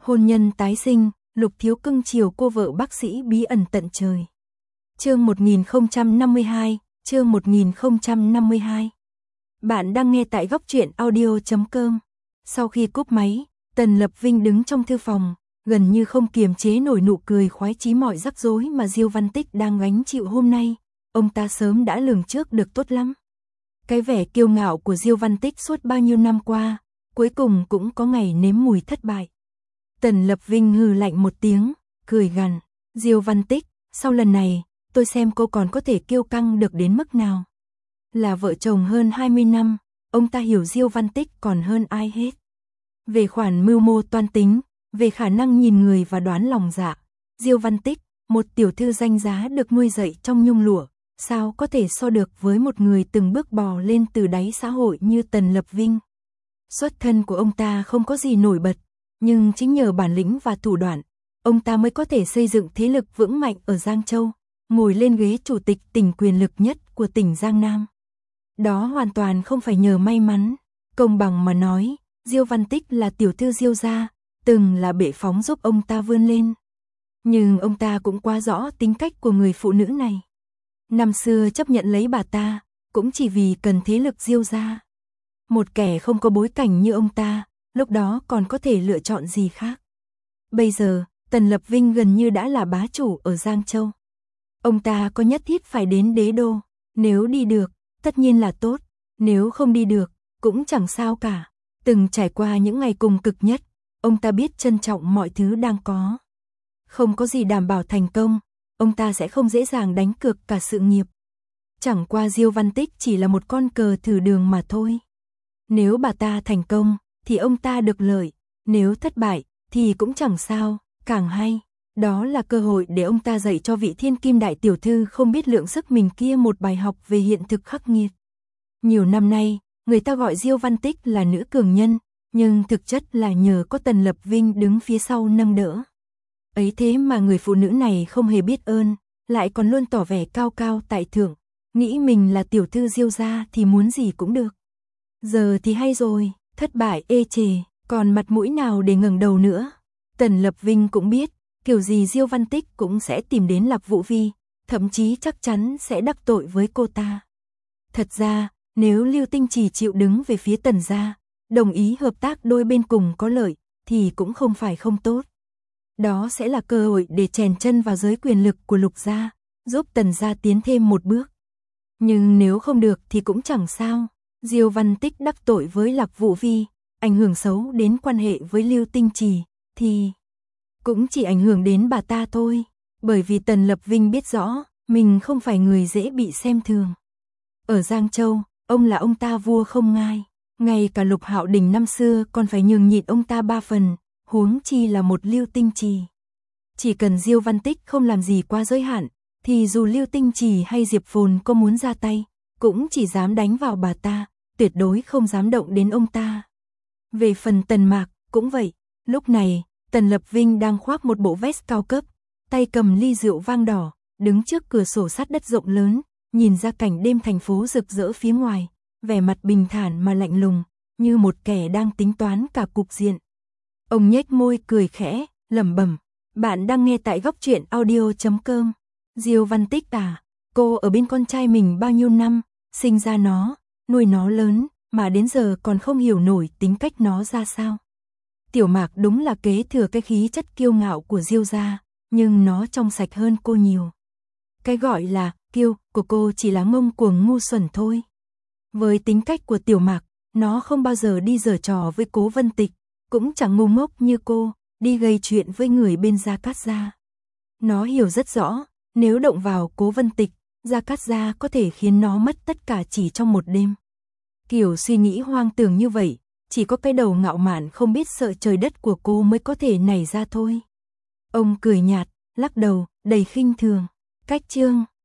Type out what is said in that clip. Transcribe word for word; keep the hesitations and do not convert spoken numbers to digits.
Hôn nhân tái sinh, Lục Thiếu cưng chiều cô vợ bác sĩ bí ẩn tận trời. Chương một nghìn không trăm năm mươi hai, chương một nghìn không trăm năm mươi hai. Bạn đang nghe tại góc truyện audio chấm com. Sau khi cúp máy, Tần Lập Vinh đứng trong thư phòng, gần như không kiềm chế nổi nụ cười khoái chí mọi rắc rối mà Diêu Văn Tích đang gánh chịu hôm nay, ông ta sớm đã lường trước được tốt lắm. Cái vẻ kiêu ngạo của Diêu Văn Tích suốt bao nhiêu năm qua, cuối cùng cũng có ngày nếm mùi thất bại. Tần Lập Vinh hừ lạnh một tiếng, cười gằn, Diêu Văn Tích, sau lần này, tôi xem cô còn có thể kiêu căng được đến mức nào. Là vợ chồng hơn hai mươi năm, ông ta hiểu Diêu Văn Tích còn hơn ai hết. Về khoản mưu mô toan tính, về khả năng nhìn người và đoán lòng dạ, Diêu Văn Tích, một tiểu thư danh giá được nuôi dạy trong nhung lụa, sao có thể so được với một người từng bước bò lên từ đáy xã hội như Tần Lập Vinh. Xuất thân của ông ta không có gì nổi bật, nhưng chính nhờ bản lĩnh và thủ đoạn, ông ta mới có thể xây dựng thế lực vững mạnh ở Giang Châu, ngồi lên ghế chủ tịch tỉnh quyền lực nhất của tỉnh Giang Nam. Đó hoàn toàn không phải nhờ may mắn, công bằng mà nói, Diêu Văn Tích là tiểu thư Diêu gia, từng là bệ phóng giúp ông ta vươn lên. Nhưng ông ta cũng quá rõ tính cách của người phụ nữ này. Năm xưa chấp nhận lấy bà ta, cũng chỉ vì cần thế lực Diêu gia. Một kẻ không có bối cảnh như ông ta, lúc đó còn có thể lựa chọn gì khác. Bây giờ, Tần Lập Vinh gần như đã là bá chủ ở Giang Châu. Ông ta có nhất thiết phải đến đế đô, nếu đi được, tất nhiên là tốt, nếu không đi được, cũng chẳng sao cả. Từng trải qua những ngày cùng cực nhất, ông ta biết trân trọng mọi thứ đang có. Không có gì đảm bảo thành công, ông ta sẽ không dễ dàng đánh cược cả sự nghiệp. Chẳng qua Diêu Văn Tích chỉ là một con cờ thử đường mà thôi. Nếu bà ta thành công, thì ông ta được lợi, nếu thất bại, thì cũng chẳng sao, càng hay. Đó là cơ hội để ông ta dạy cho vị thiên kim đại tiểu thư không biết lượng sức mình kia một bài học về hiện thực khắc nghiệt. Nhiều năm nay, người ta gọi Diêu Văn Tích là nữ cường nhân, nhưng thực chất là nhờ có Tần Lập Vinh đứng phía sau nâng đỡ. Ấy thế mà người phụ nữ này không hề biết ơn, lại còn luôn tỏ vẻ cao cao tại thượng, nghĩ mình là tiểu thư Diêu gia thì muốn gì cũng được. Giờ thì hay rồi, thất bại ê chề, còn mặt mũi nào để ngẩng đầu nữa. Tần Lập Vinh cũng biết, kiểu gì Diêu Văn Tích cũng sẽ tìm đến Lạc Vũ Vi, thậm chí chắc chắn sẽ đắc tội với cô ta. Thật ra, nếu Lưu Tinh Trì chịu đứng về phía Tần gia, đồng ý hợp tác đôi bên cùng có lợi, thì cũng không phải không tốt. Đó sẽ là cơ hội để chèn chân vào giới quyền lực của Lục gia, giúp Tần gia tiến thêm một bước. Nhưng nếu không được thì cũng chẳng sao. Diêu Văn Tích đắc tội với Lạc Vũ Vi, ảnh hưởng xấu đến quan hệ với Lưu Tinh Trì, thì cũng chỉ ảnh hưởng đến bà ta thôi. Bởi vì Tần Lập Vinh biết rõ, mình không phải người dễ bị xem thường. Ở Giang Châu, ông là ông ta vua không ngai. Ngay cả Lục Hạo Đình năm xưa còn phải nhường nhịn ông ta ba phần, huống chi là một Lưu Tinh Trì. Chỉ cần Diêu Văn Tích không làm gì quá giới hạn, thì dù Lưu Tinh Trì hay Diệp Phồn có muốn ra tay, cũng chỉ dám đánh vào bà ta, tuyệt đối không dám động đến ông ta. Về phần Tần Mạc, cũng vậy. Lúc này, Tần Lập Vinh đang khoác một bộ vest cao cấp, tay cầm ly rượu vang đỏ, đứng trước cửa sổ sát đất rộng lớn, nhìn ra cảnh đêm thành phố rực rỡ phía ngoài, vẻ mặt bình thản mà lạnh lùng, như một kẻ đang tính toán cả cục diện. Ông nhếch môi cười khẽ, lẩm bẩm, bạn đang nghe tại góc truyện audio chấm com. Diêu Văn Tích à, cô ở bên con trai mình bao nhiêu năm, sinh ra nó, nuôi nó lớn, mà đến giờ còn không hiểu nổi tính cách nó ra sao. Tiểu Mạc đúng là kế thừa cái khí chất kiêu ngạo của Diêu gia, nhưng nó trong sạch hơn cô nhiều. Cái gọi là kiêu của cô chỉ là ngông cuồng ngu xuẩn thôi. Với tính cách của Tiểu Mạc, nó không bao giờ đi giở trò với Cố Vân Tịch, cũng chẳng ngu ngốc như cô, đi gây chuyện với người bên Gia Cát gia. Nó hiểu rất rõ, nếu động vào Cố Vân Tịch, Gia Cát gia có thể khiến nó mất tất cả chỉ trong một đêm. Kiểu suy nghĩ hoang tưởng như vậy, chỉ có cái đầu ngạo mạn không biết sợ trời đất của cô mới có thể nảy ra thôi. Ông cười nhạt, lắc đầu, đầy khinh thường. Cách chương